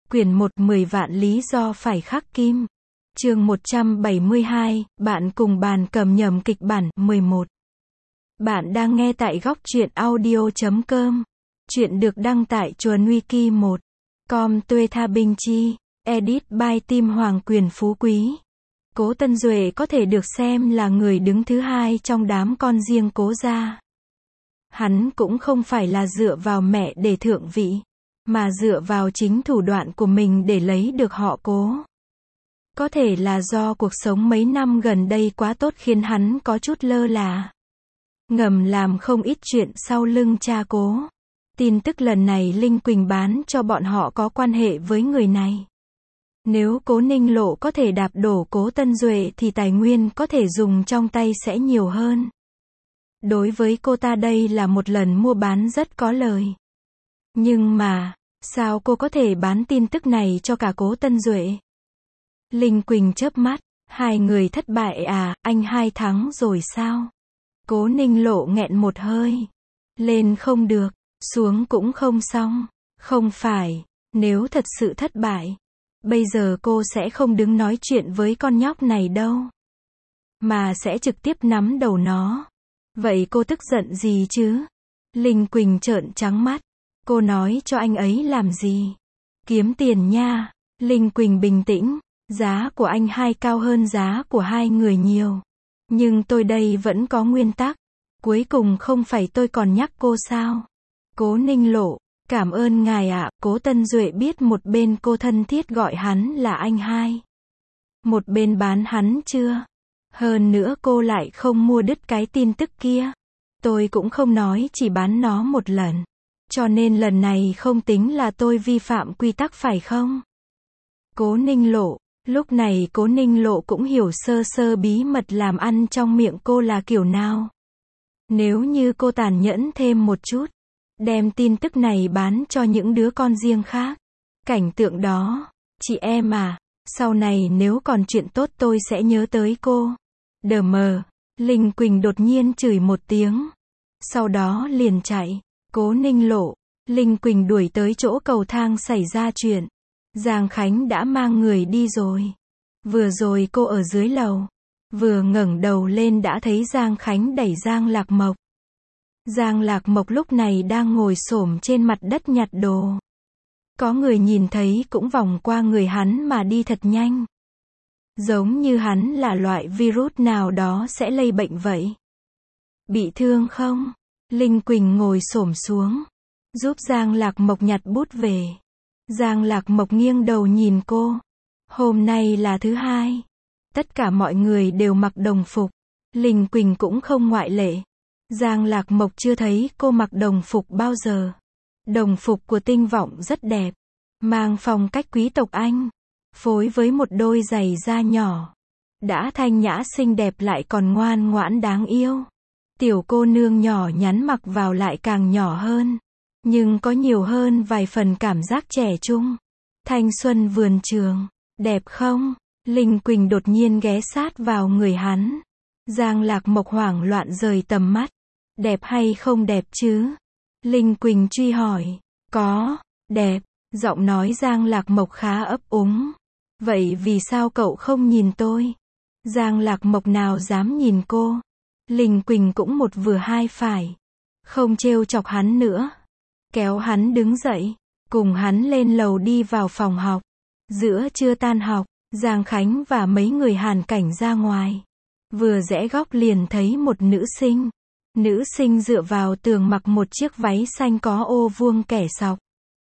Quyển 1 10 vạn lý do phải khắc kim. Chương 172, bạn cùng bàn cầm nhầm kịch bản 11. Bạn đang nghe tại góc truyện audio.com. Chuyện được đăng tại chuồn wiki 1. Com Tuê Tha Binh Chi. Edit by Tim Hoàng Quyền Phú Quý. Cố Tân Duệ có thể được xem là người đứng thứ hai trong đám con riêng Cố gia. Hắn cũng không phải là dựa vào mẹ để thượng vị, mà dựa vào chính thủ đoạn của mình để lấy được họ Cố. Có thể là do cuộc sống mấy năm gần đây quá tốt khiến hắn có chút lơ là, ngầm làm không ít chuyện sau lưng cha Cố. Tin tức lần này Linh Quỳnh bán cho bọn họ có quan hệ với người này. Nếu Cố Ninh Lộ có thể đạp đổ Cố Tân Duệ thì tài nguyên có thể dùng trong tay sẽ nhiều hơn. Đối với cô ta đây là một lần mua bán rất có lời. Nhưng mà, sao cô có thể bán tin tức này cho cả Cố Tân Duệ? Linh Quỳnh chớp mắt, hai người thất bại à, anh hai thắng rồi sao? Cố Ninh Lộ nghẹn một hơi. Lên không được, xuống cũng không xong. Không phải, nếu thật sự thất bại, bây giờ cô sẽ không đứng nói chuyện với con nhóc này đâu, mà sẽ trực tiếp nắm đầu nó. Vậy cô tức giận gì chứ? Linh Quỳnh trợn trắng mắt. Cô nói cho anh ấy làm gì? Kiếm tiền nha. Linh Quỳnh bình tĩnh. Giá của anh hai cao hơn giá của hai người nhiều. Nhưng tôi đây vẫn có nguyên tắc. Cuối cùng không phải tôi còn nhắc cô sao? Cố Ninh Lộ, cảm ơn ngài ạ. Cố Tân Duệ biết một bên cô thân thiết gọi hắn là anh hai, một bên bán hắn chưa? Hơn nữa cô lại không mua đứt cái tin tức kia. Tôi cũng không nói chỉ bán nó một lần. Cho nên lần này không tính là tôi vi phạm quy tắc phải không? Cố Ninh Lộ, lúc này Cố Ninh Lộ cũng hiểu sơ sơ bí mật làm ăn trong miệng cô là kiểu nào. Nếu như cô tàn nhẫn thêm một chút, đem tin tức này bán cho những đứa con riêng khác, cảnh tượng đó, chị em à, sau này nếu còn chuyện tốt tôi sẽ nhớ tới cô. Đờ mờ. Linh Quỳnh đột nhiên chửi một tiếng, sau đó liền chạy. Cố Ninh Lộ, Linh Quỳnh đuổi tới chỗ cầu thang xảy ra chuyện. Giang Khánh đã mang người đi rồi. Vừa rồi cô ở dưới lầu, vừa ngẩng đầu lên đã thấy Giang Khánh đẩy Giang Lạc Mộc. Giang Lạc Mộc lúc này đang ngồi xổm trên mặt đất nhặt đồ. Có người nhìn thấy cũng vòng qua người hắn mà đi thật nhanh. Giống như hắn là loại virus nào đó sẽ lây bệnh vậy. Bị thương không? Linh Quỳnh ngồi xổm xuống, giúp Giang Lạc Mộc nhặt bút về. Giang Lạc Mộc nghiêng đầu nhìn cô. Hôm nay là thứ hai. Tất cả mọi người đều mặc đồng phục. Linh Quỳnh cũng không ngoại lệ. Giang Lạc Mộc chưa thấy cô mặc đồng phục bao giờ. Đồng phục của Tinh Vọng rất đẹp, mang phong cách quý tộc Anh, phối với một đôi giày da nhỏ. Đã thanh nhã xinh đẹp lại còn ngoan ngoãn đáng yêu. Tiểu cô nương nhỏ nhắn mặc vào lại càng nhỏ hơn, nhưng có nhiều hơn vài phần cảm giác trẻ trung. Thanh xuân vườn trường, đẹp không? Linh Quỳnh đột nhiên ghé sát vào người hắn. Giang Lạc Mộc hoảng loạn rời tầm mắt. Đẹp hay không đẹp chứ? Linh Quỳnh truy hỏi. Có, đẹp. Giọng nói Giang Lạc Mộc khá ấp úng. Vậy vì sao cậu không nhìn tôi? Giang Lạc Mộc nào dám nhìn cô? Linh Quỳnh cũng một vừa hai phải. Không trêu chọc hắn nữa. Kéo hắn đứng dậy, cùng hắn lên lầu đi vào phòng học. Giữa trưa tan học, Giang Khánh và mấy người Hàn Cảnh ra ngoài. Vừa rẽ góc liền thấy một nữ sinh. Nữ sinh dựa vào tường mặc một chiếc váy xanh có ô vuông kẻ sọc,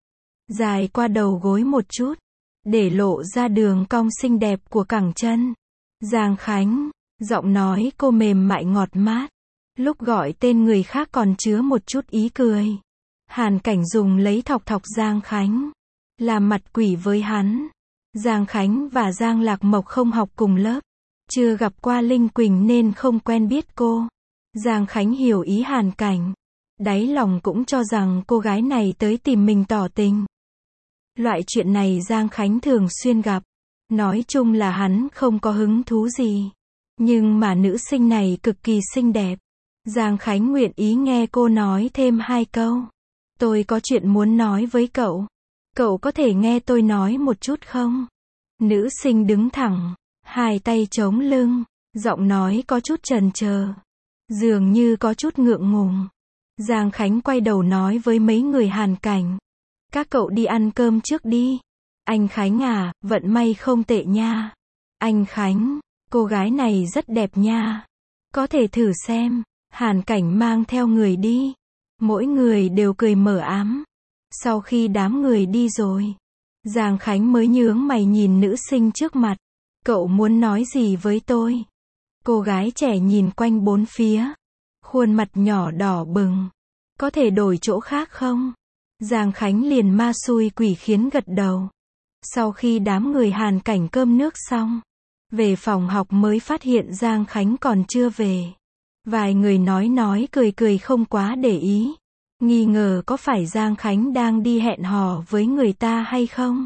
dài qua đầu gối một chút, để lộ ra đường cong xinh đẹp của cẳng chân. Giang Khánh, giọng nói cô mềm mại ngọt mát, lúc gọi tên người khác còn chứa một chút ý cười. Hàn Cảnh dùng lấy thọc thọc Giang Khánh, làm mặt quỷ với hắn. Giang Khánh và Giang Lạc Mộc không học cùng lớp, chưa gặp qua Linh Quỳnh nên không quen biết cô. Giang Khánh hiểu ý Hàn Cảnh, đáy lòng cũng cho rằng cô gái này tới tìm mình tỏ tình. Loại chuyện này Giang Khánh thường xuyên gặp. Nói chung là hắn không có hứng thú gì. Nhưng mà nữ sinh này cực kỳ xinh đẹp. Giang Khánh nguyện ý nghe cô nói thêm hai câu. Tôi có chuyện muốn nói với cậu. Cậu có thể nghe tôi nói một chút không? Nữ sinh đứng thẳng, hai tay chống lưng, giọng nói có chút chần chờ, dường như có chút ngượng ngùng. Giang Khánh quay đầu nói với mấy người Hàn Cảnh. Các cậu đi ăn cơm trước đi. Anh Khánh à, vận may không tệ nha. Anh Khánh, cô gái này rất đẹp nha. Có thể thử xem. Hàn Cảnh mang theo người đi. Mỗi người đều cười mờ ám. Sau khi đám người đi rồi, Giang Khánh mới nhướng mày nhìn nữ sinh trước mặt. Cậu muốn nói gì với tôi? Cô gái trẻ nhìn quanh bốn phía. Khuôn mặt nhỏ đỏ bừng. Có thể đổi chỗ khác không? Giang Khánh liền ma xui quỷ khiến gật đầu. Sau khi đám người Hàn Cảnh cơm nước xong, về phòng học mới phát hiện Giang Khánh còn chưa về. Vài người nói cười cười không quá để ý. Nghi ngờ có phải Giang Khánh đang đi hẹn hò với người ta hay không?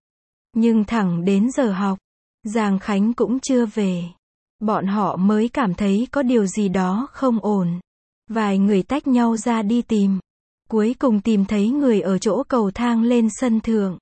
Nhưng thẳng đến giờ học, Giang Khánh cũng chưa về. Bọn họ mới cảm thấy có điều gì đó không ổn. Vài người tách nhau ra đi tìm. Cuối cùng tìm thấy người ở chỗ cầu thang lên sân thượng.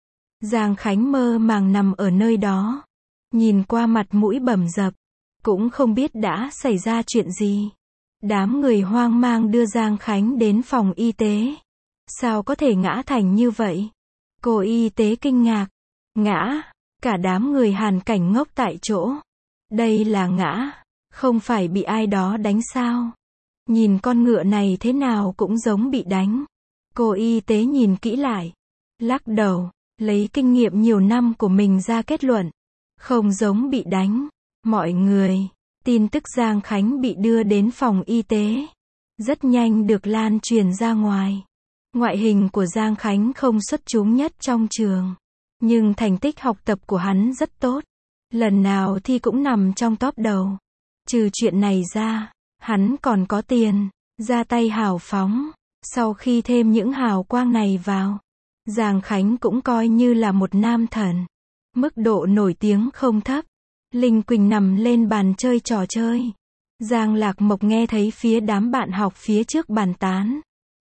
Giang Khánh mơ màng nằm ở nơi đó. Nhìn qua mặt mũi bầm dập. Cũng không biết đã xảy ra chuyện gì. Đám người hoang mang đưa Giang Khánh đến phòng y tế. Sao có thể ngã thành như vậy? Cô y tế kinh ngạc. Ngã? Cả đám người Hàn Cảnh ngốc tại chỗ. Đây là ngã. Không phải bị ai đó đánh sao? Nhìn con ngựa này thế nào cũng giống bị đánh. Cô y tế nhìn kỹ lại. Lắc đầu. Lấy kinh nghiệm nhiều năm của mình ra kết luận. Không giống bị đánh. Mọi người. Tin tức Giang Khánh bị đưa đến phòng y tế. Rất nhanh được lan truyền ra ngoài. Ngoại hình của Giang Khánh không xuất chúng nhất trong trường. Nhưng thành tích học tập của hắn rất tốt. Lần nào thi cũng nằm trong top đầu. Trừ chuyện này ra, hắn còn có tiền. Ra tay hào phóng. Sau khi thêm những hào quang này vào, Giang Khánh cũng coi như là một nam thần. Mức độ nổi tiếng không thấp. Linh Quỳnh nằm lên bàn chơi trò chơi. Giang Lạc Mộc nghe thấy phía đám bạn học phía trước bàn tán.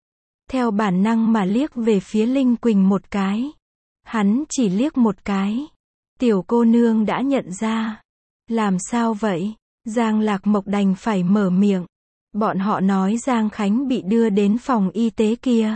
Theo bản năng mà liếc về phía Linh Quỳnh một cái. Hắn chỉ liếc một cái. Tiểu cô nương đã nhận ra. Làm sao vậy? Giang Lạc Mộc đành phải mở miệng. Bọn họ nói Giang Khánh bị đưa đến phòng y tế kia.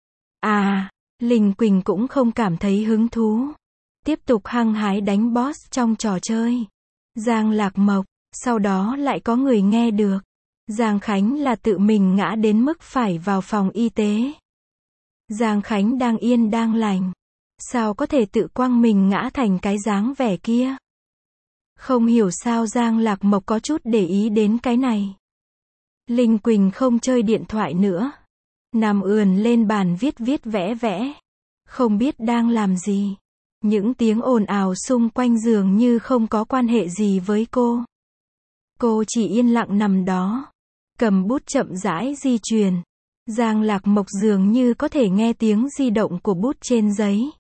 À, Linh Quỳnh cũng không cảm thấy hứng thú. Tiếp tục hăng hái đánh boss trong trò chơi. Giang Lạc Mộc, sau đó lại có người nghe được. Giang Khánh là tự mình ngã đến mức phải vào phòng y tế. Giang Khánh đang yên đang lành. Sao có thể tự quăng mình ngã thành cái dáng vẻ kia? Không hiểu sao Giang Lạc Mộc có chút để ý đến cái này. Linh Quỳnh không chơi điện thoại nữa. Nằm ườn lên bàn viết vẽ vẽ. Không biết đang làm gì. Những tiếng ồn ào xung quanh dường như không có quan hệ gì với cô. Cô chỉ yên lặng nằm đó. Cầm bút chậm rãi di chuyển. Giang Lạc Mộc dường như có thể nghe tiếng di động của bút trên giấy.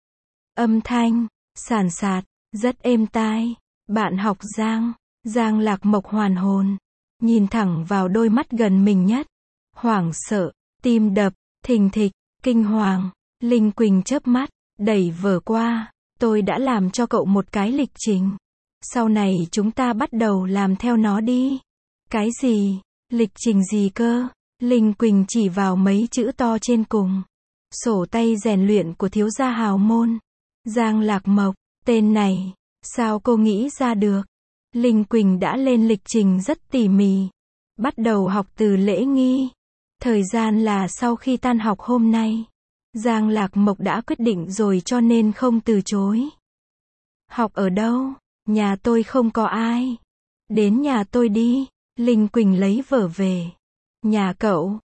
Âm thanh, sàn sạt, rất êm tai. Bạn học Giang. Giang Lạc Mộc hoàn hồn. Nhìn thẳng vào đôi mắt gần mình nhất. Hoảng sợ, tim đập, thình thịch, kinh hoàng. Linh Quỳnh chớp mắt, đẩy vở qua. Tôi đã làm cho cậu một cái lịch trình. Sau này chúng ta bắt đầu làm theo nó đi. Cái gì? Lịch trình gì cơ? Linh Quỳnh chỉ vào mấy chữ to trên cùng. Sổ tay rèn luyện của thiếu gia hào môn. Giang Lạc Mộc, tên này, sao cô nghĩ ra được? Linh Quỳnh đã lên lịch trình rất tỉ mỉ. Bắt đầu học từ lễ nghi. Thời gian là sau khi tan học hôm nay. Giang Lạc Mộc đã quyết định rồi cho nên không từ chối. Học ở đâu? Nhà tôi không có ai. Đến nhà tôi đi. Linh Quỳnh lấy vở về. Nhà cậu?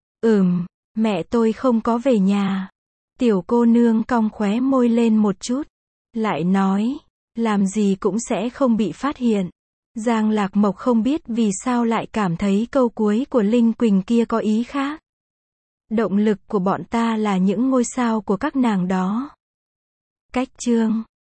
Mẹ tôi không có về nhà. Tiểu cô nương cong khóe môi lên một chút. Lại nói, làm gì cũng sẽ không bị phát hiện. Giang Lạc Mộc không biết vì sao lại cảm thấy câu cuối của Linh Quỳnh kia có ý khác. Động lực của bọn ta là những ngôi sao của các nàng đó. Cách chương